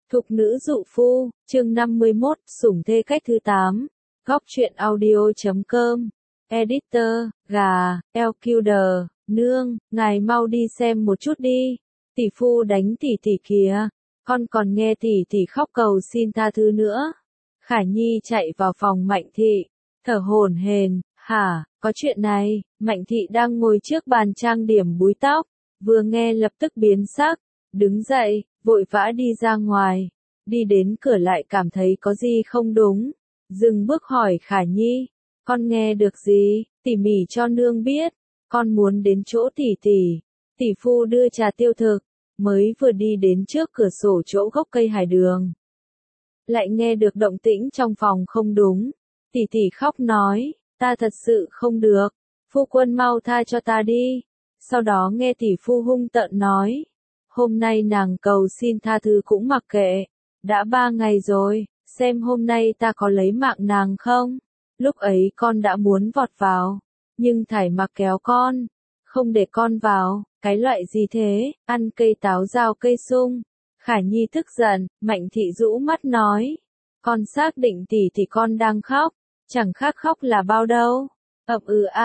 Thục nữ dụ phu, chương 51, sủng thê cách thứ 8. Góc truyện audio.com. Editor, gà, LQD, nương, ngài mau đi xem một chút đi. Tỷ phu đánh tỷ tỷ kìa. Con còn nghe tỷ tỷ khóc cầu xin tha thứ nữa. Khả Nhi chạy vào phòng Mạnh Thị, thở hổn hển. Hả, có chuyện này. Mạnh Thị đang ngồi trước bàn trang điểm búi tóc, vừa nghe lập tức biến sắc, đứng dậy, vội vã đi ra ngoài. Đi đến cửa lại cảm thấy có gì không đúng, dừng bước hỏi Khả Nhi, con nghe được gì, tỉ mỉ cho nương biết, con muốn đến chỗ tỷ tỷ. Tỷ phu đưa trà tiêu thực, mới vừa đi đến trước cửa sổ chỗ gốc cây hải đường. Lại nghe được động tĩnh trong phòng không đúng, tỷ tỷ khóc nói, ta thật sự không được, phu quân mau tha cho ta đi. Sau đó nghe tỷ phu hung tợn nói, hôm nay nàng cầu xin tha thứ cũng mặc kệ, đã 3 ngày rồi, xem hôm nay ta có lấy mạng nàng không. Lúc ấy con đã muốn vọt vào, nhưng thải mặc kéo con, không để con vào, cái loại gì thế, ăn cây táo rào cây sung. Khả Nhi tức giận, Mạnh Thị rũ mắt nói, con xác định tỷ thì con đang khóc, chẳng khác khóc là bao đâu. Ậm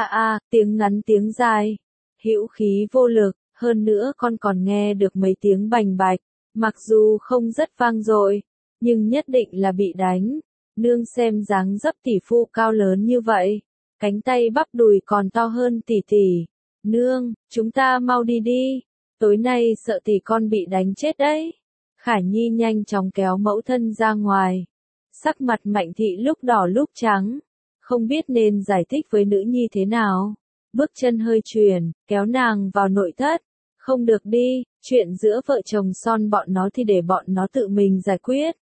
tiếng ngắn tiếng dài, hữu khí vô lực, hơn nữa con còn nghe được mấy tiếng bành bạch, mặc dù không rất vang dội, nhưng nhất định là bị đánh. Nương xem dáng dấp tỷ phu cao lớn như vậy, cánh tay bắp đùi còn to hơn tỷ tỷ. Nương, chúng ta mau đi đi, tối nay sợ tỷ con bị đánh chết đấy. Khả Nhi nhanh chóng kéo mẫu thân ra ngoài. Sắc mặt Mạnh Thị lúc đỏ lúc trắng, không biết nên giải thích với nữ nhi thế nào. Bước chân hơi chuyển, kéo nàng vào nội thất. Không được đi, chuyện giữa vợ chồng son bọn nó thì để bọn nó tự mình giải quyết.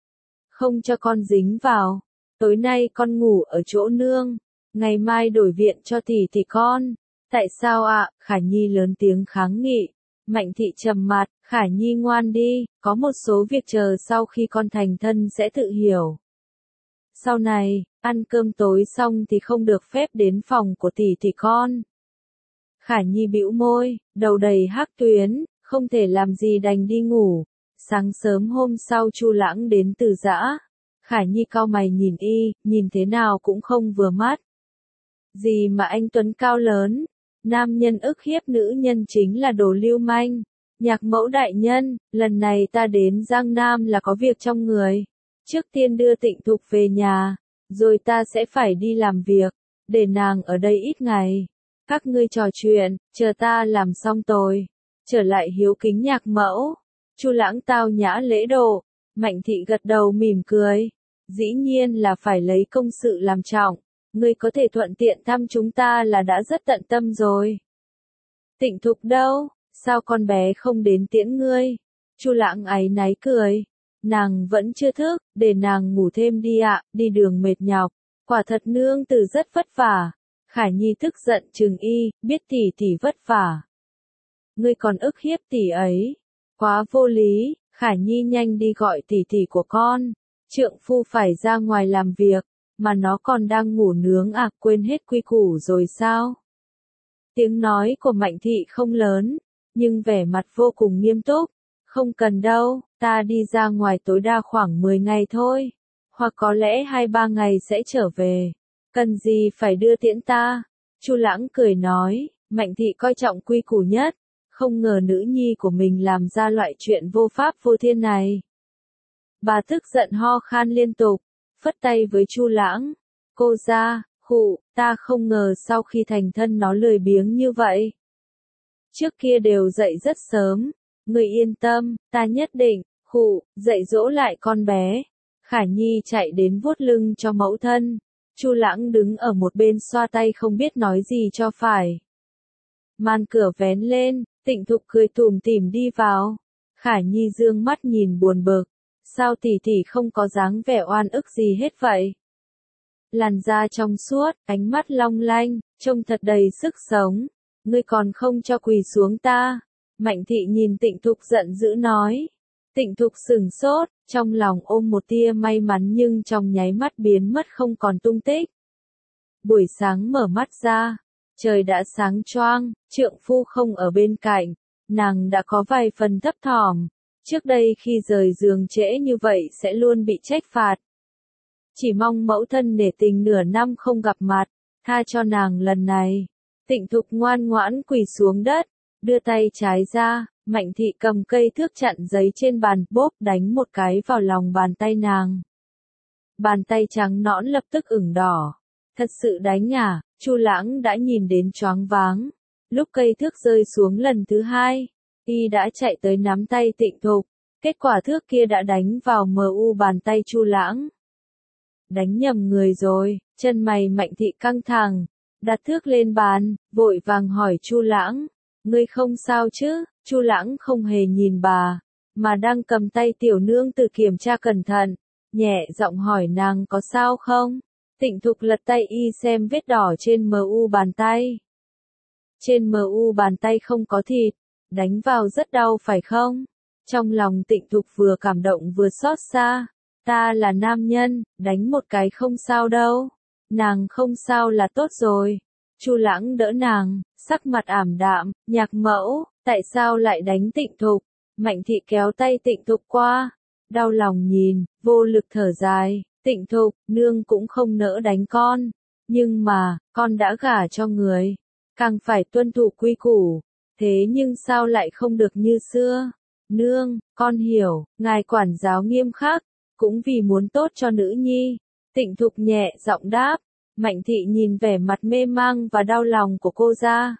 Không cho con dính vào. Tối nay con ngủ ở chỗ nương, ngày mai đổi viện cho tỷ thì con. Tại sao ạ? Khả Nhi lớn tiếng kháng nghị. Mạnh Thị trầm mặt, Khả Nhi ngoan đi, có một số việc chờ sau khi con thành thân sẽ tự hiểu. Sau này, ăn cơm tối xong thì không được phép đến phòng của tỷ thì con. Khả Nhi bĩu môi, đầu đầy hắc tuyến, không thể làm gì đành đi ngủ. Sáng sớm hôm sau Chu Lãng đến từ giã. Khả Nhi cau mày nhìn nhìn thế nào cũng không vừa mắt. Gì mà anh Tuấn cao lớn, nam nhân ức hiếp nữ nhân chính là đồ lưu manh. Nhạc mẫu đại nhân, lần này ta đến Giang Nam là có việc trong người. Trước tiên đưa Tịnh Thục về nhà, rồi ta sẽ phải đi làm việc, để nàng ở đây ít ngày. Các ngươi trò chuyện, chờ ta làm xong tôi trở lại hiếu kính nhạc mẫu. Chu Lãng tao nhã lễ độ. Mạnh Thị gật đầu mỉm cười. Dĩ nhiên là phải lấy công sự làm trọng. Ngươi có thể thuận tiện thăm chúng ta là đã rất tận tâm rồi. Tịnh Thục đâu? Sao con bé không đến tiễn ngươi? Chu Lãng áy náy cười. Nàng vẫn chưa thức, để nàng ngủ thêm đi ạ, đi đường mệt nhọc. Quả thật nương tử rất vất vả. Khả Nhi tức giận trừng biết tỷ vất vả. Ngươi còn ức hiếp tỷ ấy. Quá vô lý, Khả Nhi nhanh đi gọi tỷ của con. Trượng phu phải ra ngoài làm việc, mà nó còn đang ngủ nướng quên hết quy củ rồi sao? Tiếng nói của Mạnh Thị không lớn, nhưng vẻ mặt vô cùng nghiêm túc. Không cần đâu, ta đi ra ngoài tối đa khoảng 10 ngày thôi. Hoặc có lẽ 2-3 ngày sẽ trở về. Cần gì phải đưa tiễn ta? Chu Lãng cười nói, Mạnh Thị coi trọng quy củ nhất. Không ngờ nữ nhi của mình làm ra loại chuyện vô pháp vô thiên này. Bà tức giận ho khan liên tục, phất tay với Chu Lãng. Cô ra, ta không ngờ sau khi thành thân nó lười biếng như vậy. Trước kia đều dậy rất sớm, người yên tâm, ta nhất định, dạy dỗ lại con bé. Khả Nhi chạy đến vuốt lưng cho mẫu thân. Chu Lãng đứng ở một bên xoa tay không biết nói gì cho phải. Màn cửa vén lên, Tịnh Thục cười tủm tỉm đi vào. Khả Nhi dương mắt nhìn buồn bực. Sao tỷ không có dáng vẻ oan ức gì hết vậy? Làn da trong suốt, ánh mắt long lanh, trông thật đầy sức sống. Ngươi còn không cho quỳ xuống ta. Mạnh Thị nhìn Tịnh Thục giận dữ nói. Tịnh Thục sửng sốt, trong lòng ôm một tia may mắn nhưng trong nháy mắt biến mất không còn tung tích. Buổi sáng mở mắt ra, trời đã sáng choang, trượng phu không ở bên cạnh, nàng đã có vài phần thấp thỏm. Trước đây khi rời giường trễ như vậy sẽ luôn bị trách phạt. Chỉ mong mẫu thân nể tình nửa năm không gặp mặt, tha cho nàng lần này. Tịnh Thục ngoan ngoãn quỳ xuống đất, đưa tay trái ra, Mạnh Thị cầm cây thước chặn giấy trên bàn, bốp đánh một cái vào lòng bàn tay nàng. Bàn tay trắng nõn lập tức ửng đỏ. Thật sự đánh à? Chu Lãng đã nhìn đến choáng váng. Lúc cây thước rơi xuống lần thứ hai, y đã chạy tới nắm tay Tịnh Thục. Kết quả thước kia đã đánh vào mu bàn tay Chu Lãng. Đánh nhầm người rồi, chân mày Mạnh Thị căng thẳng, đặt thước lên bàn, vội vàng hỏi Chu Lãng, ngươi không sao chứ? Chu Lãng không hề nhìn bà, mà đang cầm tay tiểu nương tử kiểm tra cẩn thận, nhẹ giọng hỏi nàng có sao không? Tịnh Thục lật tay y xem vết đỏ trên mu bàn tay. Trên mu bàn tay không có thịt, đánh vào rất đau phải không? Trong lòng Tịnh Thục vừa cảm động vừa xót xa. Ta là nam nhân, đánh một cái không sao đâu. Nàng không sao là tốt rồi. Chu Lãng đỡ nàng, sắc mặt ảm đạm, Nhạc mẫu, tại sao lại đánh Tịnh Thục? Mạnh Thị kéo tay Tịnh Thục qua, đau lòng nhìn, vô lực thở dài. Tịnh Thục, nương cũng không nỡ đánh con. Nhưng mà, con đã gả cho người. Càng phải tuân thủ quy củ. Thế nhưng sao lại không được như xưa? Nương, con hiểu, ngài quản giáo nghiêm khắc. Cũng vì muốn tốt cho nữ nhi. Tịnh Thục nhẹ giọng đáp. Mạnh Thị nhìn vẻ mặt mê mang và đau lòng của cô ra.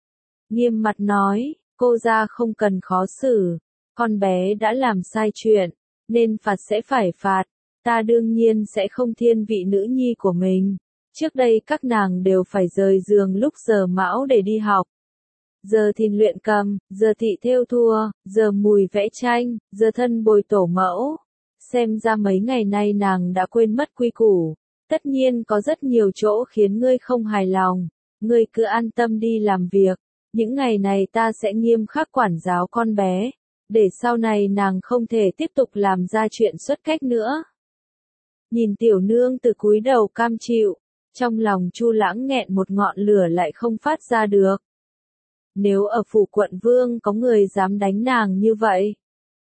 Nghiêm mặt nói, cô ra không cần khó xử. Con bé đã làm sai chuyện, nên phạt sẽ phải phạt. Ta đương nhiên sẽ không thiên vị nữ nhi của mình. Trước đây các nàng đều phải rời giường lúc giờ mão để đi học. Giờ thì luyện cầm, giờ thị thêu thùa, giờ mùi vẽ tranh, giờ thân bồi tổ mẫu. Xem ra mấy ngày nay nàng đã quên mất quy củ. Tất nhiên có rất nhiều chỗ khiến ngươi không hài lòng. Ngươi cứ an tâm đi làm việc. Những ngày này ta sẽ nghiêm khắc quản giáo con bé. Để sau này nàng không thể tiếp tục làm ra chuyện xuất cách nữa. Nhìn tiểu nương từ cúi đầu cam chịu. Trong lòng Chu Lãng nghẹn một ngọn lửa lại không phát ra được. Nếu ở phủ quận vương có người dám đánh nàng như vậy,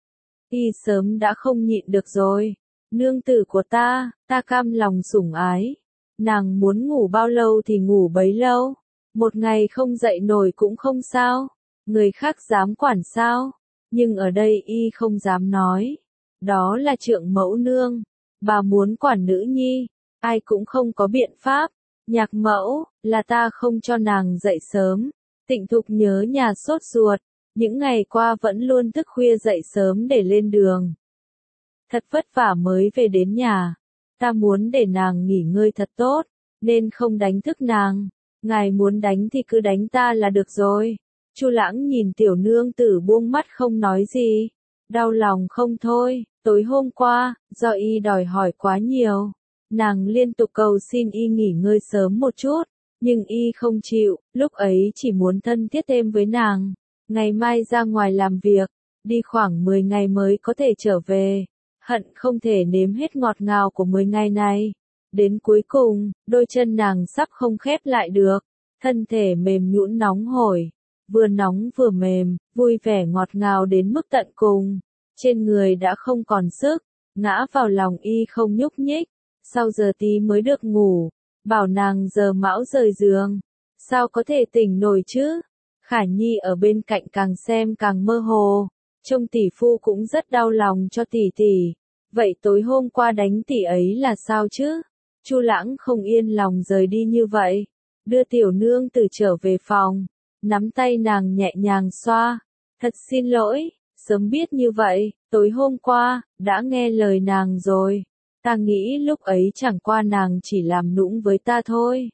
y sớm đã không nhịn được rồi. Nương tử của ta cam lòng sủng ái. Nàng muốn ngủ bao lâu thì ngủ bấy lâu. Một ngày không dậy nổi cũng không sao. Người khác dám quản sao? Nhưng ở đây y không dám nói. Đó là trượng mẫu nương. Bà muốn quản nữ nhi. Ai cũng không có biện pháp. Nhạc mẫu, là ta không cho nàng dậy sớm. Tịnh Thục nhớ nhà sốt ruột. Những ngày qua vẫn luôn thức khuya dậy sớm để lên đường. Thật vất vả mới về đến nhà. Ta muốn để nàng nghỉ ngơi thật tốt, nên không đánh thức nàng. Ngài muốn đánh thì cứ đánh ta là được rồi. Chu Lãng nhìn tiểu nương tử buông mắt không nói gì. Đau lòng không thôi, tối hôm qua, do y đòi hỏi quá nhiều. Nàng liên tục cầu xin y nghỉ ngơi sớm một chút. Nhưng y không chịu, lúc ấy chỉ muốn thân thiết thêm với nàng. Ngày mai ra ngoài làm việc, đi khoảng 10 ngày mới có thể trở về. Hận không thể nếm hết ngọt ngào của 10 ngày này. Đến cuối cùng, đôi chân nàng sắp không khép lại được. Thân thể mềm nhũn nóng hổi. Vừa nóng vừa mềm, vui vẻ ngọt ngào đến mức tận cùng. Trên người đã không còn sức, ngã vào lòng y không nhúc nhích. Sau giờ tí mới được ngủ. Bảo nàng giờ mão rời giường. Sao có thể tỉnh nổi chứ? Khả Nhi ở bên cạnh càng xem càng mơ hồ. Trông tỷ phu cũng rất đau lòng cho tỷ tỷ. Vậy tối hôm qua đánh tỷ ấy là sao chứ? Chu Lãng không yên lòng rời đi như vậy. Đưa tiểu nương tử trở về phòng. Nắm tay nàng nhẹ nhàng xoa. Thật xin lỗi, sớm biết như vậy, tối hôm qua, đã nghe lời nàng rồi. Ta nghĩ lúc ấy chẳng qua nàng chỉ làm nũng với ta thôi.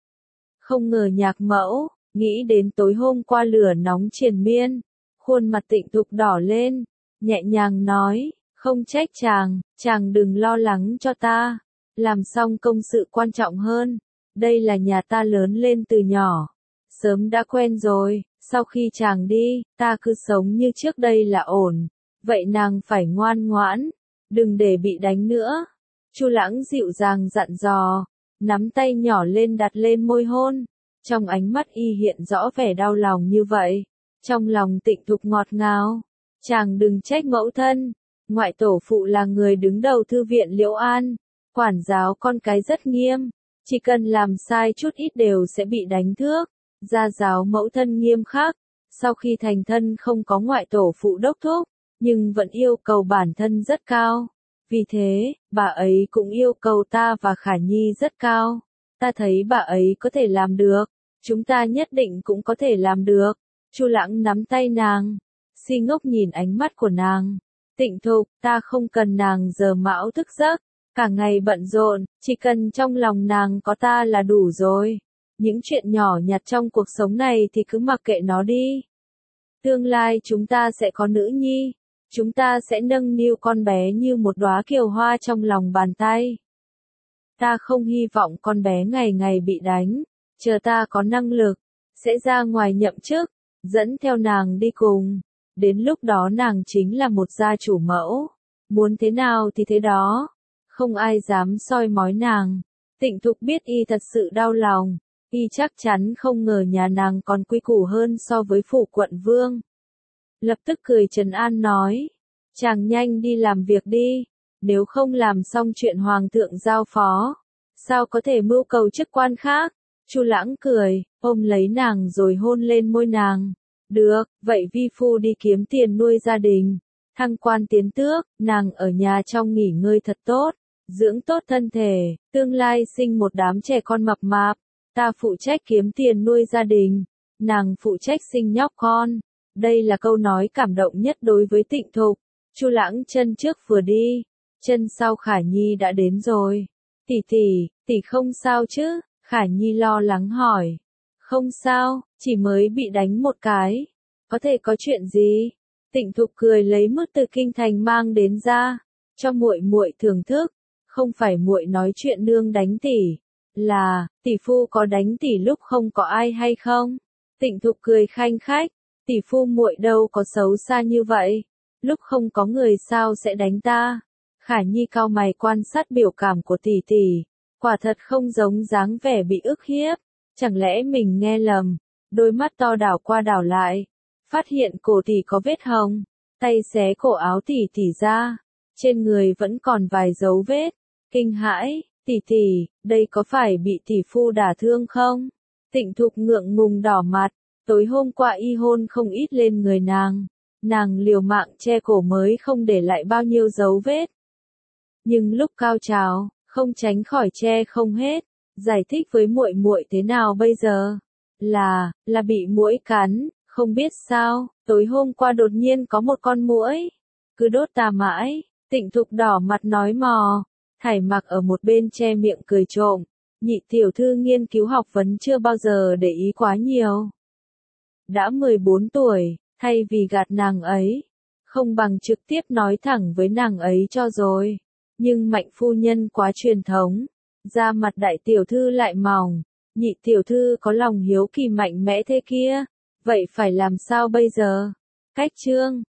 Không ngờ Nhạc mẫu, nghĩ đến tối hôm qua lửa nóng triền miên. Khuôn mặt Tịnh Thục đỏ lên, nhẹ nhàng nói, không trách chàng đừng lo lắng cho ta. Làm xong công sự quan trọng hơn. Đây là nhà ta lớn lên từ nhỏ. Sớm đã quen rồi, sau khi chàng đi, ta cứ sống như trước đây là ổn. Vậy nàng phải ngoan ngoãn, đừng để bị đánh nữa. Chu Lãng dịu dàng dặn dò, nắm tay nhỏ lên đặt lên môi hôn. Trong ánh mắt y hiện rõ vẻ đau lòng như vậy. Trong lòng Tịnh Thục ngọt ngào. Chàng đừng trách mẫu thân, ngoại tổ phụ là người đứng đầu thư viện Liễu An, quản giáo con cái rất nghiêm, chỉ cần làm sai chút ít đều sẽ bị đánh thước, gia giáo mẫu thân nghiêm khắc, sau khi thành thân không có ngoại tổ phụ đốc thúc, nhưng vẫn yêu cầu bản thân rất cao. Vì thế, bà ấy cũng yêu cầu ta và Khả Nhi rất cao. Ta thấy bà ấy có thể làm được, chúng ta nhất định cũng có thể làm được. Chu Lãng nắm tay nàng, si ngốc nhìn ánh mắt của nàng. Tịnh Thục, ta không cần nàng giờ mão thức giấc, cả ngày bận rộn, chỉ cần trong lòng nàng có ta là đủ rồi. Những chuyện nhỏ nhặt trong cuộc sống này thì cứ mặc kệ nó đi. Tương lai chúng ta sẽ có nữ nhi, chúng ta sẽ nâng niu con bé như một đóa kiều hoa trong lòng bàn tay. Ta không hy vọng con bé ngày ngày bị đánh, chờ ta có năng lực, sẽ ra ngoài nhậm chức, dẫn theo nàng đi cùng. Đến lúc đó nàng chính là một gia chủ mẫu, muốn thế nào thì thế đó, không ai dám soi mói nàng. Tịnh Thục biết y thật sự đau lòng, y chắc chắn không ngờ nhà nàng còn quy củ hơn so với phủ quận vương. Lập tức cười trấn an nói, chàng nhanh đi làm việc đi, nếu không làm xong chuyện hoàng thượng giao phó, sao có thể mưu cầu chức quan khác. Chu Lãng cười, ôm lấy nàng rồi hôn lên môi nàng. Được, vậy vi phu đi kiếm tiền nuôi gia đình, thăng quan tiến tước, nàng ở nhà trong nghỉ ngơi thật tốt, dưỡng tốt thân thể, tương lai sinh một đám trẻ con mập mạp, ta phụ trách kiếm tiền nuôi gia đình, nàng phụ trách sinh nhóc con. Đây là câu nói cảm động nhất đối với Tịnh Thục. Chu Lãng chân trước vừa đi, chân sau Khả Nhi đã đến rồi. Tỷ không sao chứ? Khả Nhi lo lắng hỏi. Không sao, chỉ mới bị đánh một cái. Có thể có chuyện gì? Tịnh Thục cười lấy mứt từ kinh thành mang đến ra, cho muội muội thưởng thức. Không phải muội nói chuyện nương đánh tỷ, là tỷ phu có đánh tỷ lúc không có ai hay không? Tịnh Thục cười khanh khách, tỷ phu muội đâu có xấu xa như vậy, lúc không có người sao sẽ đánh ta? Khả Nhi cau mày quan sát biểu cảm của tỷ tỷ, quả thật không giống dáng vẻ bị ức hiếp, chẳng lẽ mình nghe lầm? Đôi mắt to đảo qua đảo lại, phát hiện cổ tỷ có vết hồng, tay xé cổ áo tỷ tỷ ra, trên người vẫn còn vài dấu vết, kinh hãi, tỷ, đây có phải bị tỷ phu đả thương không? Tịnh Thục ngượng ngùng đỏ mặt, tối hôm qua y hôn không ít lên người nàng liều mạng che cổ mới không để lại bao nhiêu dấu vết. Nhưng lúc cao trào, không tránh khỏi che không hết, giải thích với muội muội thế nào bây giờ? Là bị muỗi cắn, không biết sao, tối hôm qua đột nhiên có một con muỗi, cứ đốt ta mãi. Tịnh Thục đỏ mặt nói mò, Thải Mặc ở một bên che miệng cười trộm, nhị tiểu thư nghiên cứu học vấn chưa bao giờ để ý quá nhiều. Đã 14 tuổi, thay vì gạt nàng ấy, không bằng trực tiếp nói thẳng với nàng ấy cho rồi. Nhưng Mạnh phu nhân quá truyền thống, da mặt đại tiểu thư lại mỏng, nhị tiểu thư có lòng hiếu kỳ mạnh mẽ thế kia, vậy phải làm sao bây giờ? Cách chương